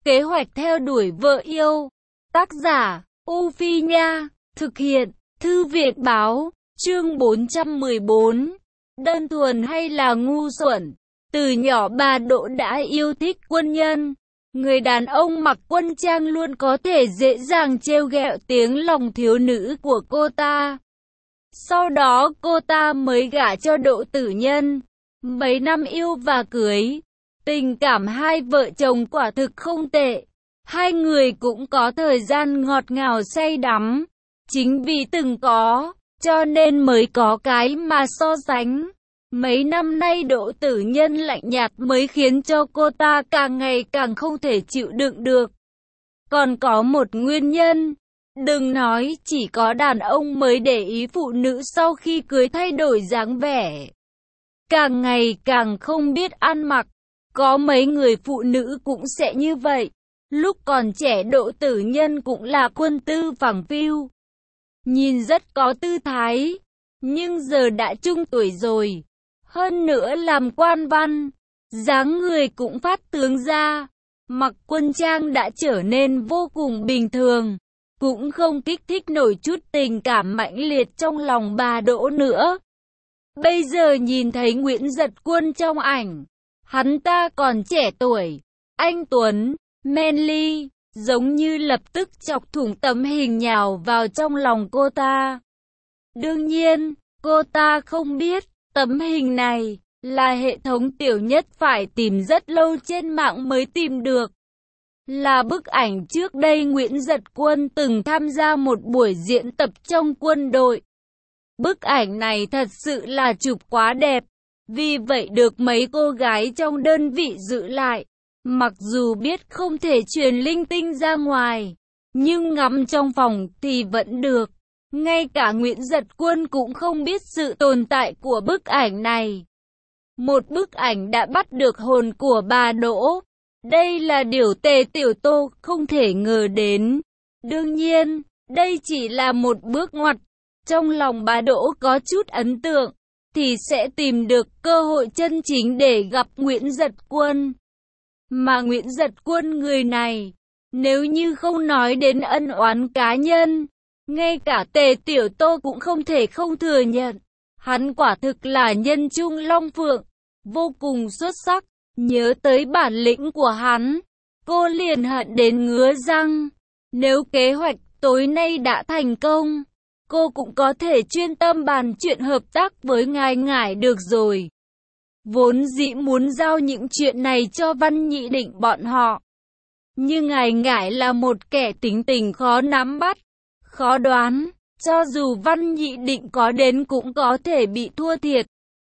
Kế hoạch theo đuổi vợ yêu. Tác giả, U Phi Nha. Thực hiện, Thư viện Báo. Chương 414. Đơn thuần hay là ngu xuẩn? Từ nhỏ bà Đỗ đã yêu thích quân nhân. Người đàn ông mặc quân trang luôn có thể dễ dàng trêu ghẹo tiếng lòng thiếu nữ của cô ta. Sau đó cô ta mới gả cho Đỗ Tử Nhân. Mấy năm yêu và cưới, tình cảm hai vợ chồng quả thực không tệ. Hai người cũng có thời gian ngọt ngào say đắm. Chính vì từng có, cho nên mới có cái mà so sánh. Mấy năm nay Đỗ Tử Nhân lạnh nhạt mới khiến cho cô ta càng ngày càng không thể chịu đựng được. Còn có một nguyên nhân, đừng nói chỉ có đàn ông mới để ý phụ nữ sau khi cưới thay đổi dáng vẻ, càng ngày càng không biết ăn mặc. Có mấy người phụ nữ cũng sẽ như vậy. Lúc còn trẻ Đỗ Tử Nhân cũng là quân tư phẳng phiu, nhìn rất có tư thái, nhưng giờ đã trung tuổi rồi, hơn nữa làm quan văn, dáng người cũng phát tướng ra, mặc quân trang đã trở nên vô cùng bình thường, cũng không kích thích nổi chút tình cảm mãnh liệt trong lòng bà Đỗ nữa. Bây giờ nhìn thấy Nguyễn Giật Quân trong ảnh, hắn ta còn trẻ tuổi, anh tuấn, manly, giống như lập tức chọc thủng tấm hình nhào vào trong lòng cô ta. Đương nhiên, cô ta không biết, tấm hình này là hệ thống tiểu nhất phải tìm rất lâu trên mạng mới tìm được. Là bức ảnh trước đây Nguyễn Giật Quân từng tham gia một buổi diễn tập trong quân đội. Bức ảnh này thật sự là chụp quá đẹp, vì vậy được mấy cô gái trong đơn vị giữ lại. Mặc dù biết không thể truyền linh tinh ra ngoài, nhưng ngắm trong phòng thì vẫn được. Ngay cả Nguyễn Giật Quân cũng không biết sự tồn tại của bức ảnh này. Một bức ảnh đã bắt được hồn của bà Đỗ. Đây là điều Tề Tiểu Tô không thể ngờ đến. Đương nhiên, đây chỉ là một bước ngoặt. Trong lòng bà Đỗ có chút ấn tượng, thì sẽ tìm được cơ hội chân chính để gặp Nguyễn Giật Quân. Mà Nguyễn Giật Quân người này, nếu như không nói đến ân oán cá nhân, ngay cả Tề Tiểu Tô cũng không thể không thừa nhận. Hắn quả thực là nhân trung long phượng, vô cùng xuất sắc. Nhớ tới bản lĩnh của hắn, cô liền hận đến ngứa răng. Nếu kế hoạch tối nay đã thành công, cô cũng có thể chuyên tâm bàn chuyện hợp tác với Ngài Ngải được rồi. Vốn dĩ muốn giao những chuyện này cho Văn Nhị Định bọn họ, nhưng Ngài Ngải là một kẻ tính tình khó nắm bắt, khó đoán, cho dù Văn Nhị Định có đến cũng có thể bị thua thiệt.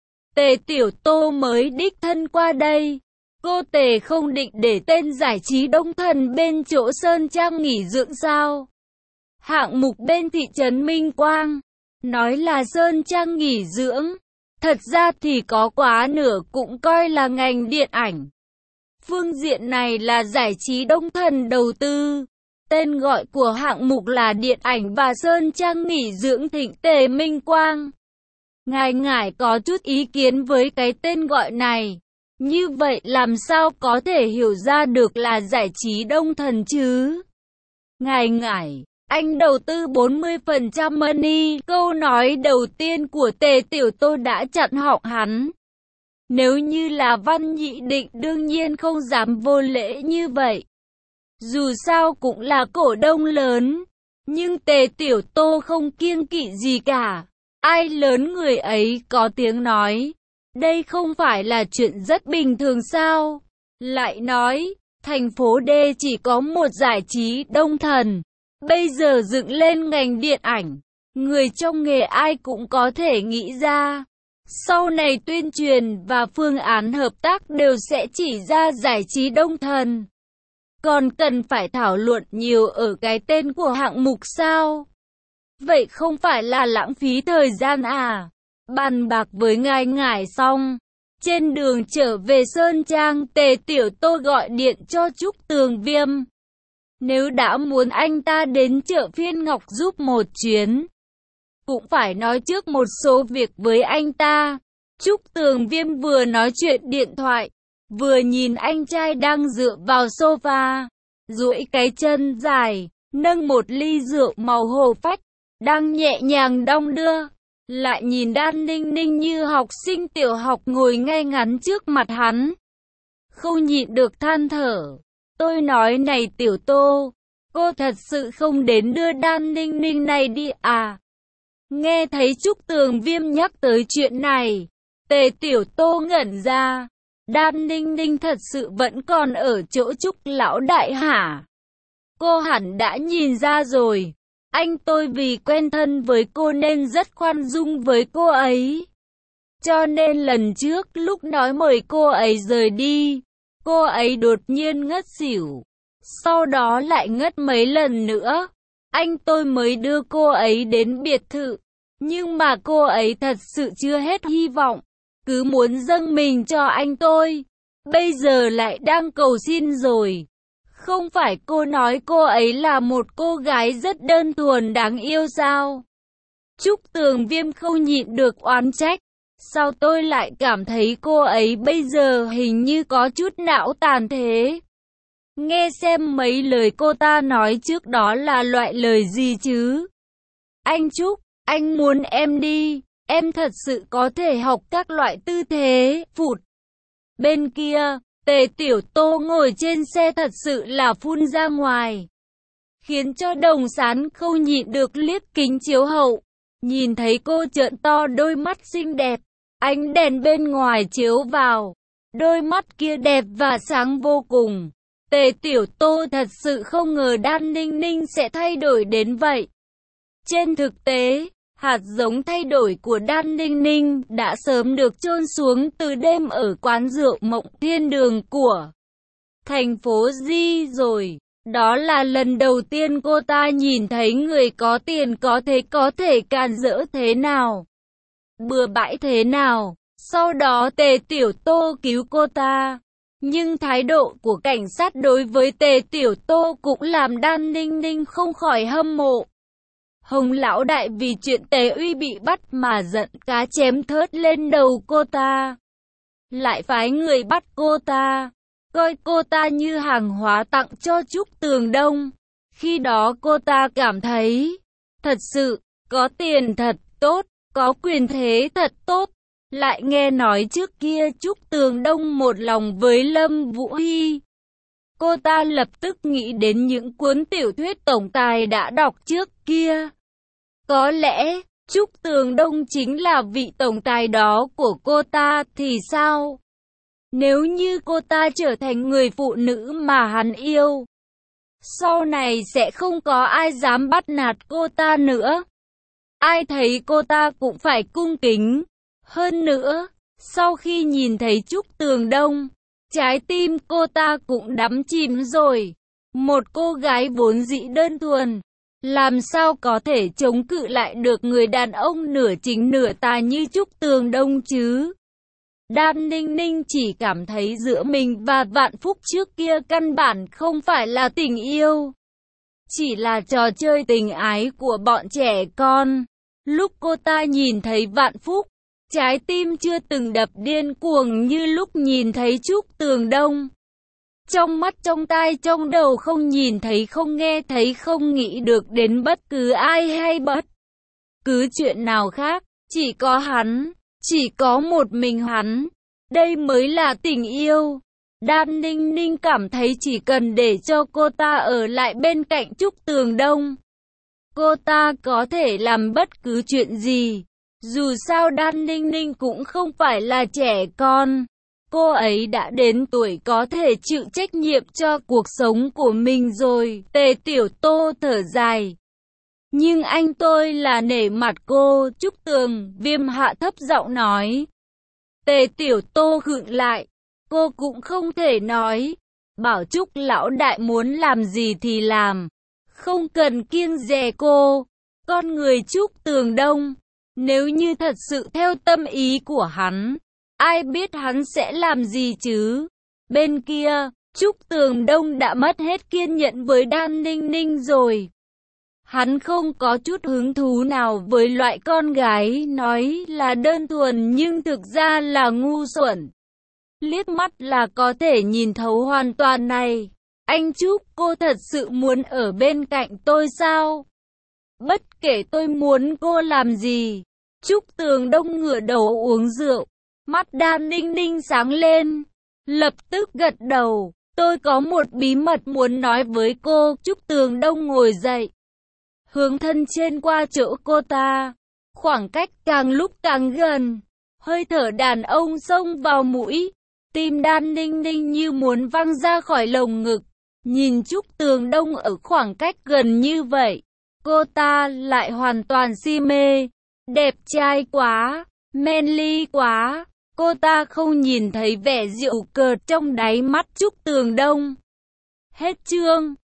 Tề Tiểu Tô mới đích thân qua đây, cô Tề không định để tên giải trí Đông Thần bên chỗ Sơn Trang nghỉ dưỡng sao? Hạng mục bên thị trấn Minh Quang, nói là Sơn Trang nghỉ dưỡng, thật ra thì có quá nửa cũng coi là ngành điện ảnh. Phương diện này là giải trí Đông Thần đầu tư. Tên gọi của hạng mục là điện ảnh và Sơn Trang nghỉ dưỡng Thịnh Tề Minh Quang. Ngài Ngải có chút ý kiến với cái tên gọi này. Như vậy làm sao có thể hiểu ra được là giải trí Đông Thần chứ? Ngài Ngải, anh đầu tư 40% money. Câu nói đầu tiên của Tề Tiểu Tô đã chặn họng hắn. Nếu như là Văn Nhị Định đương nhiên không dám vô lễ như vậy. Dù sao cũng là cổ đông lớn. Nhưng Tề Tiểu Tô không kiêng kỵ gì cả. Ai lớn người ấy có tiếng nói. Đây không phải là chuyện rất bình thường sao? Lại nói, thành phố D chỉ có một giải trí Đông Thần. Bây giờ dựng lên ngành điện ảnh. Người trong nghề ai cũng có thể nghĩ ra. Sau này tuyên truyền và phương án hợp tác đều sẽ chỉ ra giải trí Đông Thần. Còn cần phải thảo luận nhiều ở cái tên của hạng mục sao? Vậy không phải là lãng phí thời gian à? Bàn bạc với Ngài Ngải xong, trên đường trở về Sơn Trang, Tề Tiểu Tô gọi điện cho Trúc Tường Viêm. Nếu đã muốn anh ta đến chợ Phiên Ngọc giúp một chuyến, cũng phải nói trước một số việc với anh ta. Trúc Tường Viêm vừa nói chuyện điện thoại, vừa nhìn anh trai đang dựa vào sofa, duỗi cái chân dài, nâng một ly rượu màu hồ phách, đang nhẹ nhàng đong đưa. Lại nhìn Đan Ninh Ninh như học sinh tiểu học ngồi ngay ngắn trước mặt hắn. Không nhịn được than thở. Tôi nói này Tiểu Tô, cô thật sự không đến đưa Đan Ninh Ninh này đi à? Nghe thấy Trúc Tường Viêm nhắc tới chuyện này, Tề Tiểu Tô ngẩn ra. Đan Ninh Ninh thật sự vẫn còn ở chỗ Trúc lão đại hả? Cô hẳn đã nhìn ra rồi. Anh tôi vì quen thân với cô nên rất khoan dung với cô ấy. Cho nên lần trước lúc nói mời cô ấy rời đi, cô ấy đột nhiên ngất xỉu. Sau đó lại ngất mấy lần nữa. Anh tôi mới đưa cô ấy đến biệt thự. Nhưng mà cô ấy thật sự chưa hết hy vọng. Cứ muốn dâng mình cho anh tôi. Bây giờ lại đang cầu xin rồi. Không phải cô nói cô ấy là một cô gái rất đơn thuần đáng yêu sao? Trúc Tường Viêm không nhịn được oán trách. Sao tôi lại cảm thấy cô ấy bây giờ hình như có chút não tàn thế? Nghe xem mấy lời cô ta nói trước đó là loại lời gì chứ? Anh Trúc, anh muốn em đi, em thật sự có thể học các loại tư thế, phụt. Bên kia, Tề Tiểu Tô ngồi trên xe thật sự là phun ra ngoài. Khiến cho Đồng Sán không nhịn được liếc kính chiếu hậu. Nhìn thấy cô trợn to đôi mắt xinh đẹp. Ánh đèn bên ngoài chiếu vào. Đôi mắt kia đẹp và sáng vô cùng. Tề Tiểu Tô thật sự không ngờ Đan Ninh Ninh sẽ thay đổi đến vậy. Trên thực tế, hạt giống thay đổi của Đan Ninh Ninh đã sớm được chôn xuống từ đêm ở quán rượu Mộng Thiên Đường của thành phố Di rồi. Đó là lần đầu tiên cô ta nhìn thấy người có tiền có thể càn rỡ thế nào, bừa bãi thế nào. Sau đó Tề Tiểu Tô cứu cô ta. Nhưng thái độ của cảnh sát đối với Tề Tiểu Tô cũng làm Đan Ninh Ninh không khỏi hâm mộ. Hồng lão đại vì chuyện Tề Uy bị bắt mà giận cá chém thớt lên đầu cô ta. Lại phái người bắt cô ta, coi cô ta như hàng hóa tặng cho Trúc Tường Đông. Khi đó cô ta cảm thấy, thật sự, có tiền thật tốt, có quyền thế thật tốt. Lại nghe nói trước kia Trúc Tường Đông một lòng với Lâm Vũ Hy. Cô ta lập tức nghĩ đến những cuốn tiểu thuyết tổng tài đã đọc trước kia. Có lẽ, Trúc Tường Đông chính là vị tổng tài đó của cô ta thì sao? Nếu như cô ta trở thành người phụ nữ mà hắn yêu, sau này sẽ không có ai dám bắt nạt cô ta nữa. Ai thấy cô ta cũng phải cung kính. Hơn nữa, sau khi nhìn thấy Trúc Tường Đông, trái tim cô ta cũng đắm chìm rồi. Một cô gái vốn dĩ đơn thuần, làm sao có thể chống cự lại được người đàn ông nửa chính nửa tà như Trúc Tường Đông chứ? Đan Ninh Ninh chỉ cảm thấy giữa mình và Vạn Phúc trước kia căn bản không phải là tình yêu, chỉ là trò chơi tình ái của bọn trẻ con. Lúc cô ta nhìn thấy Vạn Phúc, trái tim chưa từng đập điên cuồng như lúc nhìn thấy Trúc Tường Đông. Trong mắt, trong tai, trong đầu không nhìn thấy, không nghe thấy, không nghĩ được đến bất cứ ai hay bất cứ chuyện nào khác. Chỉ có hắn, chỉ có một mình hắn. Đây mới là tình yêu. Đan Ninh Ninh cảm thấy chỉ cần để cho cô ta ở lại bên cạnh Trúc Tường Đông, cô ta có thể làm bất cứ chuyện gì. Dù sao Đan Ninh Ninh cũng không phải là trẻ con. Cô ấy đã đến tuổi có thể chịu trách nhiệm cho cuộc sống của mình rồi. Tề Tiểu Tô thở dài. Nhưng anh tôi là nể mặt cô. Trúc Tường Viêm hạ thấp giọng nói. Tề Tiểu Tô khựng lại. Cô cũng không thể nói. Bảo Trúc lão đại muốn làm gì thì làm. Không cần kiêng dè cô. Con người Trúc Tường Đông, nếu như thật sự theo tâm ý của hắn, ai biết hắn sẽ làm gì chứ? Bên kia, Trúc Tường Đông đã mất hết kiên nhẫn với Đan Ninh Ninh rồi. Hắn không có chút hứng thú nào với loại con gái nói là đơn thuần nhưng thực ra là ngu xuẩn. Liếc mắt là có thể nhìn thấu hoàn toàn này. Anh Trúc, cô thật sự muốn ở bên cạnh tôi sao? Bất kể tôi muốn cô làm gì. Trúc Tường Đông ngửa đầu uống rượu. Mắt Đan Ninh Ninh sáng lên. Lập tức gật đầu. Tôi có một bí mật muốn nói với cô. Trúc Tường Đông ngồi dậy. Hướng thân trên qua chỗ cô ta. Khoảng cách càng lúc càng gần. Hơi thở đàn ông xông vào mũi. Tim Đan Ninh Ninh như muốn văng ra khỏi lồng ngực. Nhìn Trúc Tường Đông ở khoảng cách gần như vậy. Cô ta lại hoàn toàn si mê. Đẹp trai quá, manly quá. Cô ta không nhìn thấy vẻ giễu cợt trong đáy mắt Trúc Tường Đông. Hết chương.